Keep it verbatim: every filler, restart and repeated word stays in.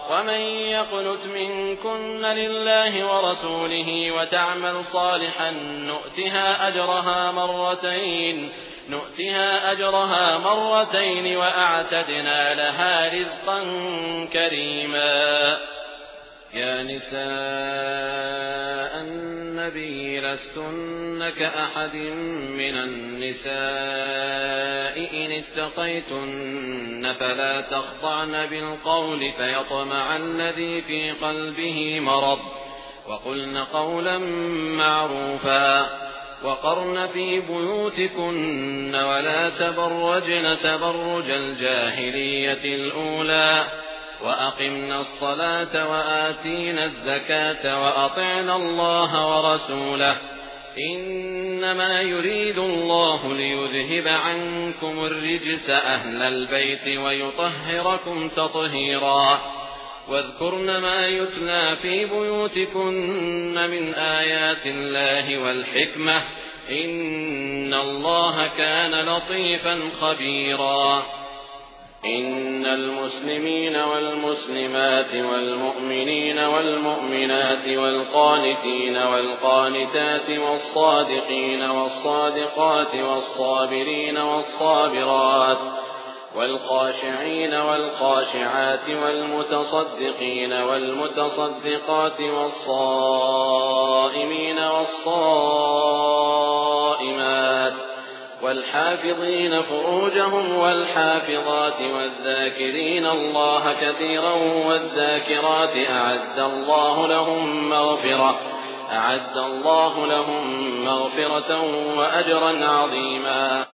ومن يقنت منكن لله ورسوله وتعمل صالحا نؤتها أجرها مرتين نؤتها أجرها مرتين وأعتدنا لها رزقا كريما. يا نساء النبي لستن كأحد من النساء إن اتقيتن فلا تخضعن بالقول فيطمع الذي في قلبه مرض وقلن قولا معروفا وقرن في بيوتكن ولا تبرجن تبرج الجاهلية الأولى وأقمنا الصلاة وآتينا الزكاة وأطعنا الله ورسوله إنما يريد الله ليذهب عنكم الرجس أهل البيت ويطهركم تطهيرا. واذكرن ما يتلى في بيوتكن من آيات الله والحكمة إن الله كان لطيفا خبيرا. إن المسلمين والمسلمات والمؤمنين والمؤمنات والقانتين والقانتات والصادقين والصادقات والصابرين والصابرات والخاشعين والخاشعات والمتصدقين والمتصدقات والصائمين والصائمات والحافظين فروجهم والحافظات والذاكرين الله كثيرا والذاكرات أعد الله لهم مغفرة أعد الله لهم مغفرة وأجرا عظيما.